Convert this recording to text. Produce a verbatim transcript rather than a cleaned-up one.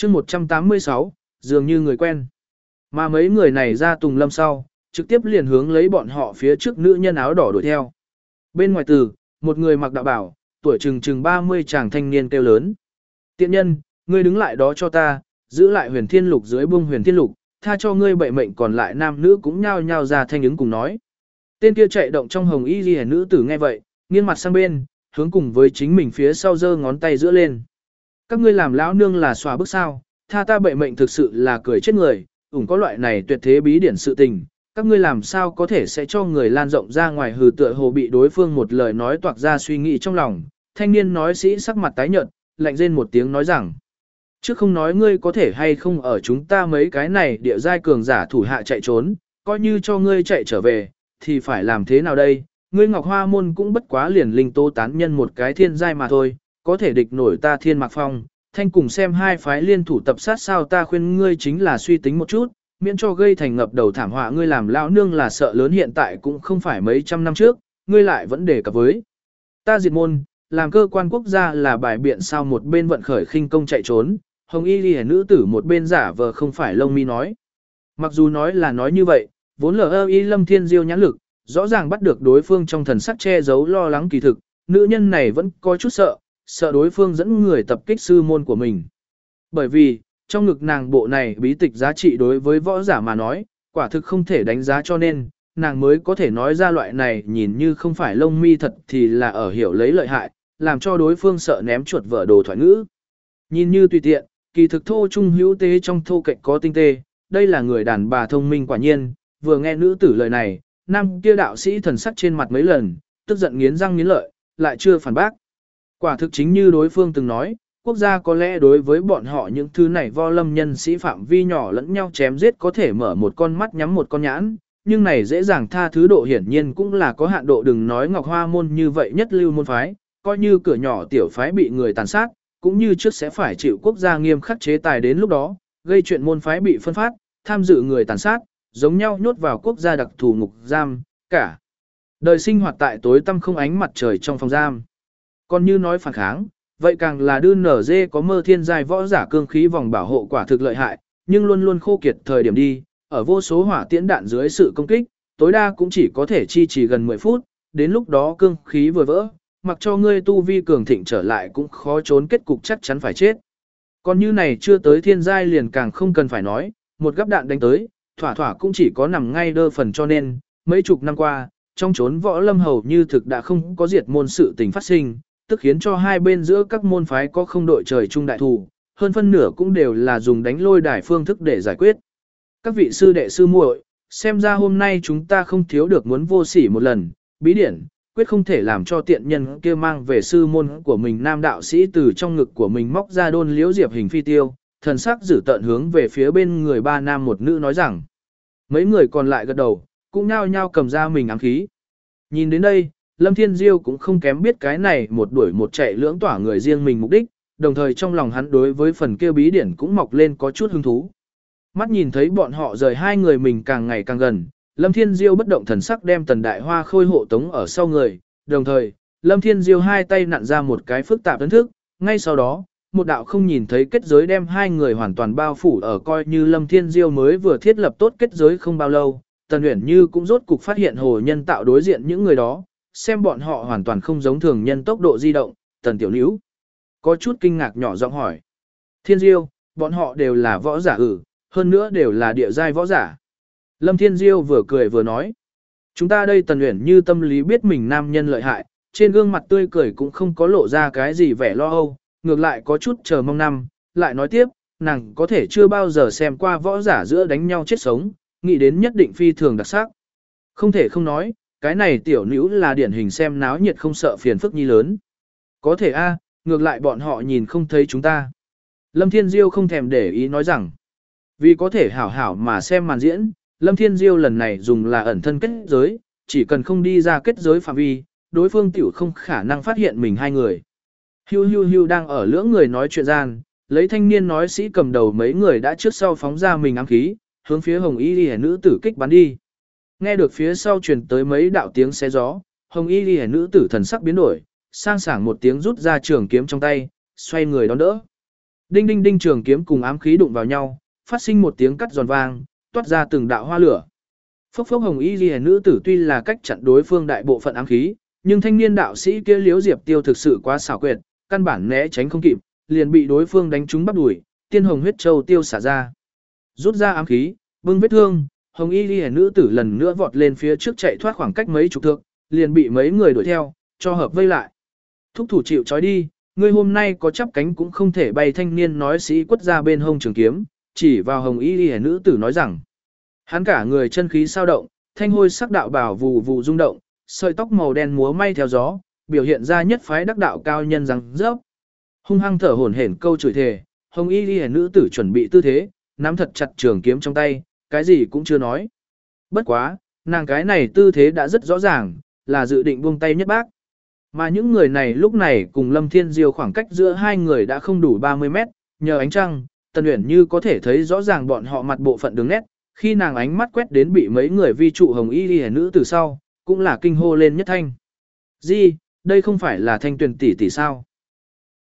chương một trăm tám mươi sáu, dường như người quen. Mà mấy người này ra Tùng Lâm sau, trực tiếp liền hướng lấy bọn họ phía trước nữ nhân áo đỏ đuổi theo. Bên ngoài từ, một người mặc đạo bảo, tuổi chừng chừng ba mươi chàng thanh niên kêu lớn. Tiện nhân, ngươi đứng lại đó cho ta, giữ lại huyền thiên lục dưới buông huyền thiên lục, tha cho ngươi bệ mệnh còn lại nam nữ cũng nhao nhao ra thanh ứng cùng nói. Tên kia chạy động trong hồng y ghi nữ tử nghe vậy, nghiêng mặt sang bên, hướng cùng với chính mình phía sau giơ ngón tay giữa lên. Các ngươi làm lão nương là xòa bức sao, tha ta bệ mệnh thực sự là cười chết người, ủng có loại này tuyệt thế bí điển sự tình, các ngươi làm sao có thể sẽ cho người lan rộng ra ngoài hừ tựa hồ bị đối phương một lời nói toạc ra suy nghĩ trong lòng. Thanh niên nói sĩ sắc mặt tái nhợt, lạnh rên một tiếng nói rằng, trước không nói ngươi có thể hay không ở chúng ta mấy cái này địa giai cường giả thủ hạ chạy trốn, coi như cho ngươi chạy trở về, thì phải làm thế nào đây, ngươi Ngọc Hoa Môn cũng bất quá liền linh tố tán nhân một cái thiên giai mà thôi, có thể địch nổi ta Thiên Mạc Phong, thanh cùng xem hai phái liên thủ tập sát sao ta khuyên ngươi chính là suy tính một chút, miễn cho gây thành ngập đầu thảm họa ngươi làm lão nương là sợ lớn hiện tại cũng không phải mấy trăm năm trước, ngươi lại vẫn đề cập với ta diệt môn, làm cơ quan quốc gia là bài biện sao một bên vận khởi khinh công chạy trốn, hồng y liễu nữ tử một bên giả vờ không phải lông mi nói. Mặc dù nói là nói như vậy, vốn lờ y Lâm Thiên Diêu nhãn lực, rõ ràng bắt được đối phương trong thần sắc che giấu lo lắng kỳ thực, nữ nhân này vẫn có chút sợ, sợ đối phương dẫn người tập kích sư môn của mình. Bởi vì, trong ngực nàng bộ này bí tịch giá trị đối với võ giả mà nói, quả thực không thể đánh giá cho nên, nàng mới có thể nói ra loại này nhìn như không phải lông mi thật thì là ở hiểu lấy lợi hại, làm cho đối phương sợ ném chuột vỡ đồ thoại ngữ. Nhìn như tùy tiện, kỳ thực thô trung hữu tế trong thô cạnh có tinh tế, đây là người đàn bà thông minh quả nhiên, vừa nghe nữ tử lời này, nam kia đạo sĩ thần sắc trên mặt mấy lần, tức giận nghiến răng nghiến lợi, lại chưa phản bác. Quả thực chính như đối phương từng nói, quốc gia có lẽ đối với bọn họ những thứ này vo lâm nhân sĩ phạm vi nhỏ lẫn nhau chém giết có thể mở một con mắt nhắm một con nhãn, nhưng này dễ dàng tha thứ độ hiển nhiên cũng là có hạn độ đừng nói Ngọc Hoa Môn như vậy nhất lưu môn phái, coi như cửa nhỏ tiểu phái bị người tàn sát, cũng như trước sẽ phải chịu quốc gia nghiêm khắc chế tài đến lúc đó, gây chuyện môn phái bị phân phát, tham dự người tàn sát, giống nhau nhốt vào quốc gia đặc thù ngục giam, cả đời sinh hoạt tại tối tăm không ánh mặt trời trong phòng giam. Còn như nói phản kháng, vậy càng là đưa nở dê có mơ thiên giai võ giả cương khí vòng bảo hộ quả thực lợi hại, nhưng luôn luôn khô kiệt thời điểm đi, ở vô số hỏa tiễn đạn dưới sự công kích, tối đa cũng chỉ có thể chi trì gần mười phút, đến lúc đó cương khí vừa vỡ, mặc cho ngươi tu vi cường thịnh trở lại cũng khó trốn kết cục chắc chắn phải chết. Còn như này chưa tới thiên giai liền càng không cần phải nói, một gắp đạn đánh tới, thỏa thỏa cũng chỉ có nằm ngay đơ phần cho nên, mấy chục năm qua, trong chốn võ lâm hầu như thực đã không có diệt môn sự tình phát sinh, tức khiến cho hai bên giữa các môn phái có không đội trời chung đại thù, hơn phân nửa cũng đều là dùng đánh lôi đài phương thức để giải quyết. Các vị sư đệ sư muội, xem ra hôm nay chúng ta không thiếu được muốn vô sỉ một lần, bí điển, quyết không thể làm cho tiện nhân kia mang về sư môn của mình nam đạo sĩ từ trong ngực của mình móc ra đôn liễu diệp hình phi tiêu, thần sắc giữ tận hướng về phía bên người ba nam một nữ nói rằng. Mấy người còn lại gật đầu, cũng nhao nhao cầm ra mình ám khí. Nhìn đến đây, Lâm Thiên Diêu cũng không kém biết cái này một đuổi một chạy lưỡng tỏa người riêng mình mục đích, đồng thời trong lòng hắn đối với phần kia bí điển cũng mọc lên có chút hứng thú. Mắt nhìn thấy bọn họ rời hai người mình càng ngày càng gần, Lâm Thiên Diêu bất động thần sắc đem Tần Đại Hoa khôi hộ tống ở sau người, đồng thời, Lâm Thiên Diêu hai tay nặn ra một cái phức tạp ấn thức, ngay sau đó, một đạo không nhìn thấy kết giới đem hai người hoàn toàn bao phủ ở coi như Lâm Thiên Diêu mới vừa thiết lập tốt kết giới không bao lâu, Tần Uyển Như cũng rốt cục phát hiện hồ nhân tạo đối diện những người đó, xem bọn họ hoàn toàn không giống thường nhân tốc độ di động, Tần Tiểu Níu có chút kinh ngạc nhỏ giọng hỏi. Thiên Diêu, bọn họ đều là võ giả ử, hơn nữa đều là địa giai võ giả. Lâm Thiên Diêu vừa cười vừa nói. Chúng ta đây Tần Uyển Như tâm lý biết mình nam nhân lợi hại, trên gương mặt tươi cười cũng không có lộ ra cái gì vẻ lo âu, ngược lại có chút chờ mong năm, lại nói tiếp, nàng có thể chưa bao giờ xem qua võ giả giữa đánh nhau chết sống, nghĩ đến nhất định phi thường đặc sắc. Không thể không nói, cái này tiểu nữ là điển hình xem náo nhiệt không sợ phiền phức nhi lớn. Có thể a, ngược lại bọn họ nhìn không thấy chúng ta. Lâm Thiên Diêu không thèm để ý nói rằng, vì có thể hảo hảo mà xem màn diễn, Lâm Thiên Diêu lần này dùng là ẩn thân kết giới, chỉ cần không đi ra kết giới phạm vi, đối phương tiểu không khả năng phát hiện mình hai người. Hiu hiu hiu đang ở lưỡng người nói chuyện gian, lấy thanh niên nói sĩ cầm đầu mấy người đã trước sau phóng ra mình ám khí, hướng phía hồng y liễu nữ tử kích bắn đi. Nghe được phía sau truyền tới mấy đạo tiếng xé gió, hồng y liễu nữ tử thần sắc biến đổi, sang sảng một tiếng rút ra trường kiếm trong tay, xoay người đón đỡ. Đinh đinh đinh trường kiếm cùng ám khí đụng vào nhau, phát sinh một tiếng cắt giòn vang, toát ra từng đạo hoa lửa. Phốc phốc hồng y liễu nữ tử tuy là cách chặn đối phương đại bộ phận ám khí, nhưng thanh niên đạo sĩ kia Liễu Diệp Tiêu thực sự quá xảo quyệt, căn bản né tránh không kịp, liền bị đối phương đánh trúng bắp đùi, tiên hồng huyết châu tiêu xả ra. Rút ra ám khí, bưng vết thương, hồng y liễu nữ tử lần nữa vọt lên phía trước chạy thoát khoảng cách mấy chục thước, liền bị mấy người đuổi theo, cho hợp vây lại. Thúc thủ chịu trói đi, ngươi hôm nay có chắp cánh cũng không thể bay, thanh niên nói sĩ quất ra bên hông trường kiếm, chỉ vào hồng y liễu nữ tử nói rằng. Hắn cả người chân khí sao động, thanh hôi sắc đạo bào vù vù rung động, sợi tóc màu đen múa may theo gió, biểu hiện ra nhất phái đắc đạo cao nhân răng rớp. Hung hăng thở hổn hển câu chửi thề, hồng y liễu nữ tử chuẩn bị tư thế, nắm thật chặt trường kiếm trong tay, cái gì cũng chưa nói. Bất quá, nàng cái này tư thế đã rất rõ ràng, là dự định buông tay nhất bác. Mà những người này lúc này cùng Lâm Thiên Diêu khoảng cách giữa hai người đã không đủ ba mươi mét, nhờ ánh trăng, Tần Uyển Như có thể thấy rõ ràng bọn họ mặt bộ phận đường nét, khi nàng ánh mắt quét đến bị mấy người vi trụ hồng y liễu nữ từ sau, cũng là kinh hô lên nhất thanh. Gì, đây không phải là Thanh Tuyền tỷ tỷ sao?